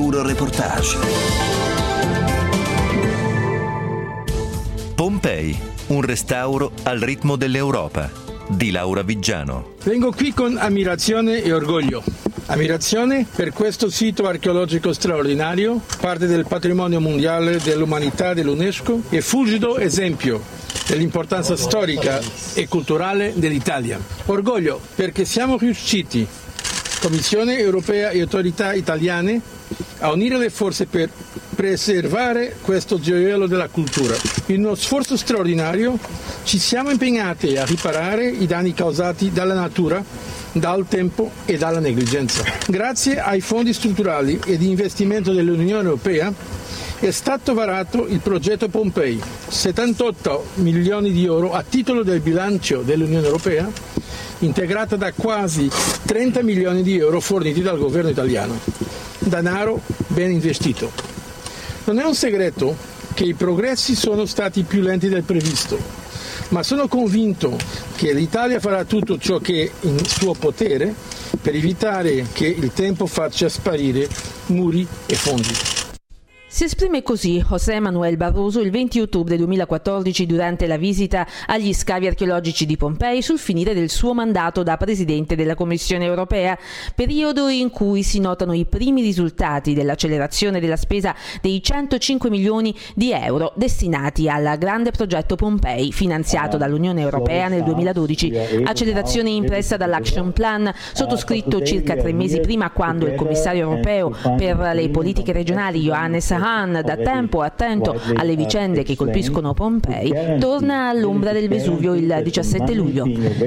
Euroreportage. Pompei, un restauro al ritmo dell'Europa, di Laura Viggiano. Vengo qui con ammirazione e orgoglio. Ammirazione per questo sito archeologico straordinario, parte del patrimonio mondiale dell'umanità dell'UNESCO e fulgido esempio dell'importanza storica e culturale dell'Italia. Orgoglio perché siamo riusciti, Commissione europea e autorità italiane, a unire le forze per preservare questo gioiello della cultura. In uno sforzo straordinario ci siamo impegnati a riparare i danni causati dalla natura, dal tempo e dalla negligenza. Grazie ai fondi strutturali e di investimento dell'Unione Europea è stato varato il progetto Pompei, 78 milioni di euro a titolo del bilancio dell'Unione Europea, integrata da quasi 30 milioni di euro forniti dal governo italiano. Denaro ben investito. Non è un segreto che i progressi sono stati più lenti del previsto, ma sono convinto che l'Italia farà tutto ciò che è in suo potere per evitare che il tempo faccia sparire muri e fondi. Si esprime così José Manuel Barroso il 20 ottobre 2014 durante la visita agli scavi archeologici di Pompei sul finire del suo mandato da Presidente della Commissione Europea, periodo in cui si notano i primi risultati dell'accelerazione della spesa dei 105 milioni di euro destinati al grande progetto Pompei finanziato dall'Unione Europea nel 2012, accelerazione impressa dall'Action Plan sottoscritto circa 3 mesi prima, quando il commissario europeo per le politiche regionali Johannes Hahn, da tempo attento alle vicende che colpiscono Pompei, torna all'ombra del Vesuvio il 17 luglio.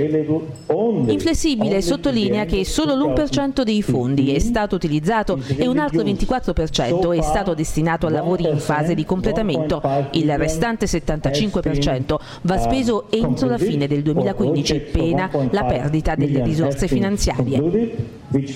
Inflessibile sottolinea che solo l'1% dei fondi è stato utilizzato e un altro 24% è stato destinato a lavori in fase di completamento. Il restante 75% va speso entro la fine del 2015, pena la perdita delle risorse finanziarie.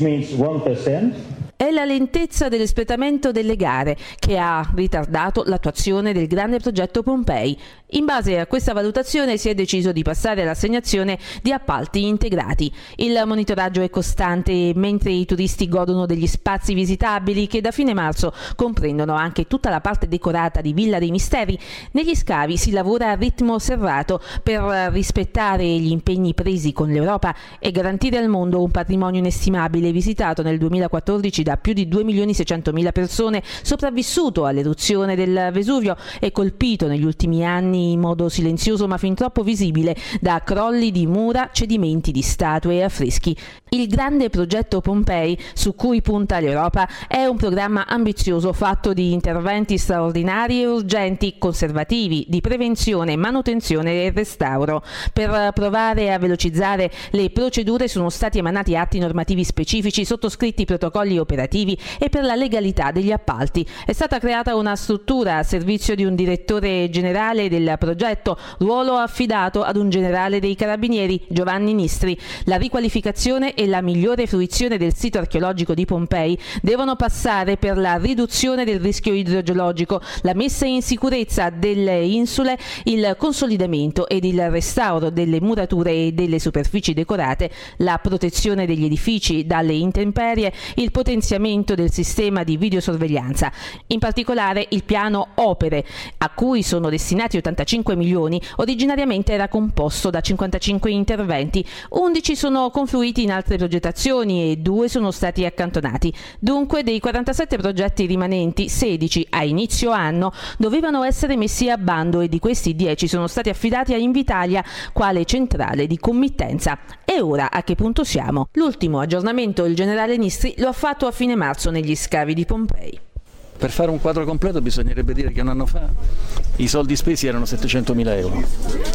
È la lentezza dell'espletamento delle gare che ha ritardato l'attuazione del grande progetto Pompei. In base a questa valutazione si è deciso di passare all'assegnazione di appalti integrati. Il monitoraggio è costante mentre i turisti godono degli spazi visitabili che da fine marzo comprendono anche tutta la parte decorata di Villa dei Misteri. Negli scavi si lavora a ritmo serrato per rispettare gli impegni presi con l'Europa e garantire al mondo un patrimonio inestimabile visitato nel 2014 da più di 2.600.000 persone, sopravvissuto all'eruzione del Vesuvio e colpito negli ultimi anni in modo silenzioso ma fin troppo visibile da crolli di mura, cedimenti di statue e affreschi. Il grande progetto Pompei, su cui punta l'Europa, è un programma ambizioso fatto di interventi straordinari e urgenti, conservativi, di prevenzione, manutenzione e restauro. Per provare a velocizzare le procedure sono stati emanati atti normativi specifici, sottoscritti protocolli operativi e per la legalità degli appalti. È stata creata una struttura a servizio di un direttore generale del progetto, ruolo affidato ad un generale dei Carabinieri, Giovanni Nistri. La riqualificazione e la migliore fruizione del sito archeologico di Pompei devono passare per la riduzione del rischio idrogeologico, la messa in sicurezza delle insule, il consolidamento ed il restauro delle murature e delle superfici decorate, la protezione degli edifici dalle intemperie, il potenziamento del sistema di videosorveglianza. In particolare il piano opere, a cui sono destinati 85 milioni, originariamente era composto da 55 interventi, 11 sono confluiti in altre progettazioni e 2 sono stati accantonati. Dunque, dei 47 progetti rimanenti, 16 a inizio anno dovevano essere messi a bando e di questi 10 sono stati affidati a Invitalia quale centrale di committenza. E ora a che punto siamo? L'ultimo aggiornamento il generale Nistri lo ha fatto a fine marzo negli scavi di Pompei. Per fare un quadro completo bisognerebbe dire che un anno fa i soldi spesi erano 700.000 euro,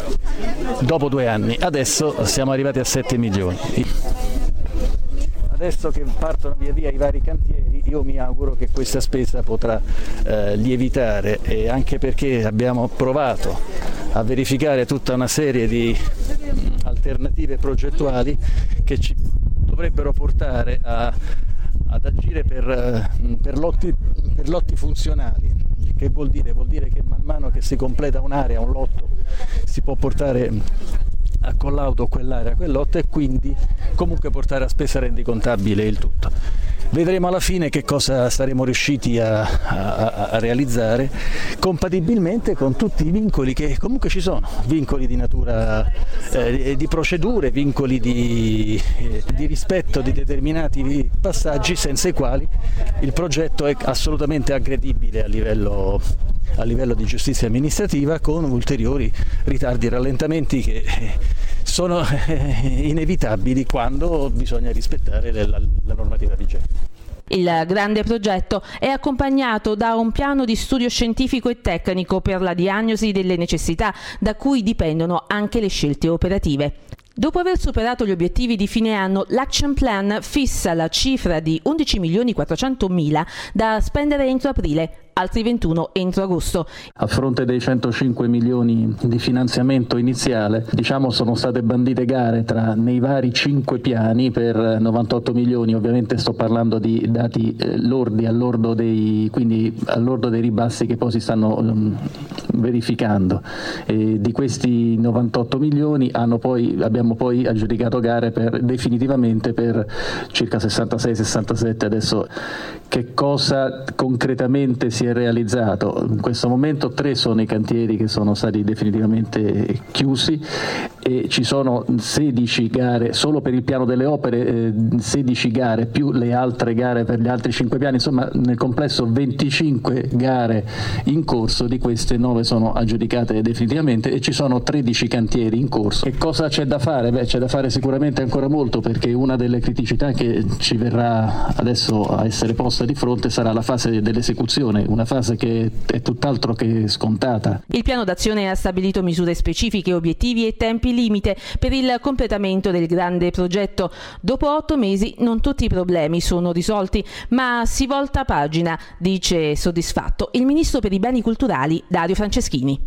dopo 2 anni, adesso siamo arrivati a 7 milioni. Adesso che partono via via i vari cantieri, io mi auguro che questa spesa potrà lievitare, e anche perché abbiamo provato a verificare tutta una serie di alternative progettuali che ci dovrebbero portare ad agire per lotti funzionali. Che vuol dire? Vuol dire che man mano che si completa un'area, un lotto, si può portare a collaudo quell'area, quell'otto, e quindi comunque portare a spesa rendicontabile il tutto. Vedremo alla fine che cosa saremo riusciti a realizzare, compatibilmente con tutti i vincoli che comunque ci sono, vincoli di natura, di procedure, vincoli di rispetto di determinati passaggi, senza i quali il progetto è assolutamente aggredibile a livello di giustizia amministrativa, con ulteriori ritardi e rallentamenti che sono inevitabili quando bisogna rispettare la normativa vigente. Il grande progetto è accompagnato da un piano di studio scientifico e tecnico per la diagnosi delle necessità, da cui dipendono anche le scelte operative. Dopo aver superato gli obiettivi di fine anno, l'Action Plan fissa la cifra di 11.400.000 da spendere entro aprile, altri 21 entro agosto. A fronte dei 105 milioni di finanziamento iniziale, sono state bandite gare nei vari 5 piani per 98 milioni, ovviamente sto parlando di dati lordi all'ordo dei ribassi che poi si stanno verificando. E di questi 98 milioni abbiamo poi aggiudicato gare definitivamente per circa 66-67. Adesso che cosa concretamente si è realizzato? In questo momento 3 sono i cantieri che sono stati definitivamente chiusi e ci sono 16 gare solo per il piano delle opere, 16 gare più le altre gare per gli altri 5 piani, insomma nel complesso 25 gare in corso, di queste 9 sono aggiudicate definitivamente e ci sono 13 cantieri in corso. Che cosa c'è da fare? C'è da fare sicuramente ancora molto, perché una delle criticità che ci verrà adesso a essere posta di fronte sarà la fase dell'esecuzione, una fase che è tutt'altro che scontata. Il piano d'azione ha stabilito misure specifiche, obiettivi e tempi limite per il completamento del grande progetto. Dopo 8 mesi non tutti i problemi sono risolti, ma si volta pagina, dice soddisfatto il ministro per i beni culturali Dario Franceschini.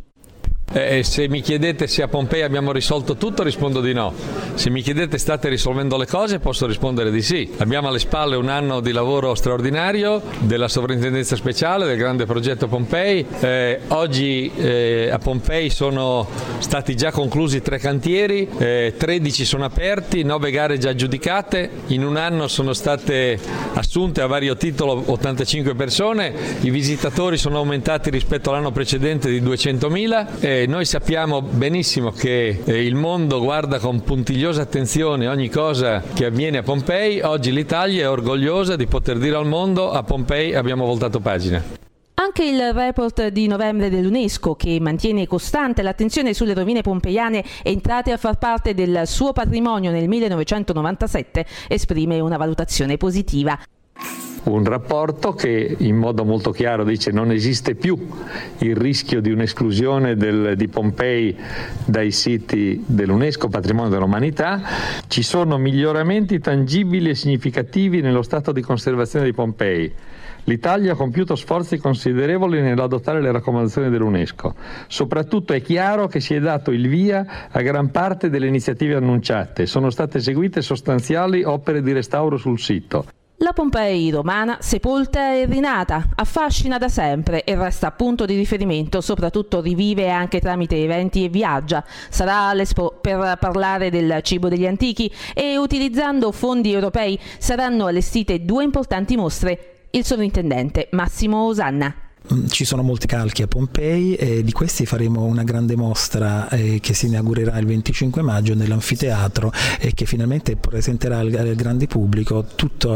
Se mi chiedete se a Pompei abbiamo risolto tutto, rispondo di no. Se mi chiedete state risolvendo le cose, posso rispondere di sì. Abbiamo alle spalle un anno di lavoro straordinario della sovrintendenza speciale del grande progetto Pompei. Oggi a Pompei sono stati già conclusi 3 cantieri, 13 sono aperti, 9 gare già aggiudicate. In un anno sono state assunte a vario titolo 85 persone, i visitatori sono aumentati rispetto all'anno precedente di 200.000. Noi sappiamo benissimo che il mondo guarda con puntigliosa attenzione ogni cosa che avviene a Pompei. Oggi l'Italia è orgogliosa di poter dire al mondo: a Pompei abbiamo voltato pagina. Anche il report di novembre dell'UNESCO, che mantiene costante l'attenzione sulle rovine pompeiane entrate a far parte del suo patrimonio nel 1997, esprime una valutazione positiva. Un rapporto che in modo molto chiaro dice: non esiste più il rischio di un'esclusione di Pompei dai siti dell'UNESCO, patrimonio dell'umanità. Ci sono miglioramenti tangibili e significativi nello stato di conservazione di Pompei. L'Italia ha compiuto sforzi considerevoli nell'adottare le raccomandazioni dell'UNESCO. Soprattutto è chiaro che si è dato il via a gran parte delle iniziative annunciate. Sono state eseguite sostanziali opere di restauro sul sito. La Pompei romana, sepolta e rinata, affascina da sempre e resta punto di riferimento, soprattutto rivive anche tramite eventi e viaggia. Sarà all'Expo per parlare del cibo degli antichi e, utilizzando fondi europei, saranno allestite 2 importanti mostre. Il sovrintendente Massimo Osanna. Ci sono molti calchi a Pompei e di questi faremo una grande mostra che si inaugurerà il 25 maggio nell'anfiteatro e che finalmente presenterà al grande pubblico tutto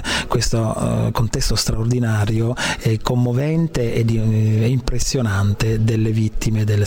questo contesto straordinario, commovente e impressionante delle vittime del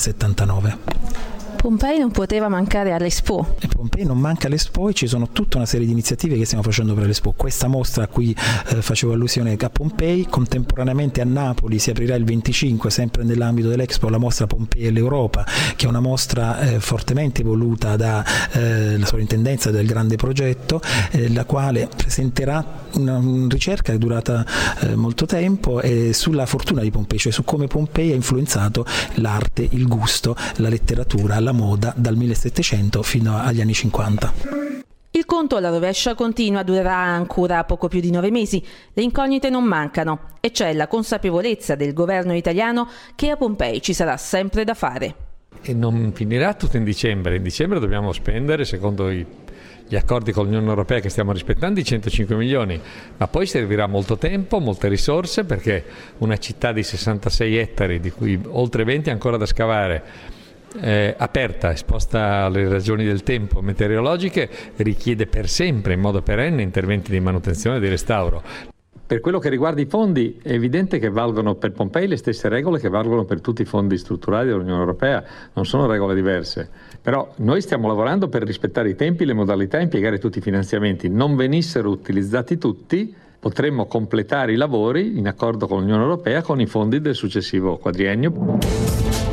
79. Pompei non poteva mancare all'Expo. Pompei non manca all'Expo e ci sono tutta una serie di iniziative che stiamo facendo per l'Expo. Questa mostra a cui facevo allusione a Pompei, contemporaneamente a Napoli si aprirà il 25, sempre nell'ambito dell'Expo, la mostra Pompei e l'Europa, che è una mostra fortemente voluta dalla sovrintendenza del grande progetto, la quale presenterà una ricerca che è durata molto tempo sulla fortuna di Pompei, cioè su come Pompei ha influenzato l'arte, il gusto, la letteratura, la moda dal 1700 fino agli anni 50. Il conto alla rovescia continua, durerà ancora poco più di 9 mesi. Le incognite non mancano e c'è la consapevolezza del governo italiano che a Pompei ci sarà sempre da fare. e non finirà tutto in dicembre. In dicembre dobbiamo spendere, secondo gli accordi con l'Unione Europea che stiamo rispettando, i 105 milioni, ma poi servirà molto tempo, molte risorse, perché una città di 66 ettari, di cui oltre 20 ancora da scavare, aperta, esposta alle ragioni del tempo meteorologiche, richiede per sempre, in modo perenne, interventi di manutenzione e di restauro. Per quello che riguarda i fondi, è evidente che valgono per Pompei le stesse regole che valgono per tutti i fondi strutturali dell'Unione Europea, non sono regole diverse. Però noi stiamo lavorando per rispettare i tempi, le modalità e impiegare tutti i finanziamenti. Non venissero utilizzati tutti, potremmo completare i lavori in accordo con l'Unione Europea con i fondi del successivo quadriennio.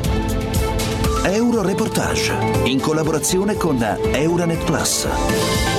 Euroreportage, in collaborazione con Euranet Plus.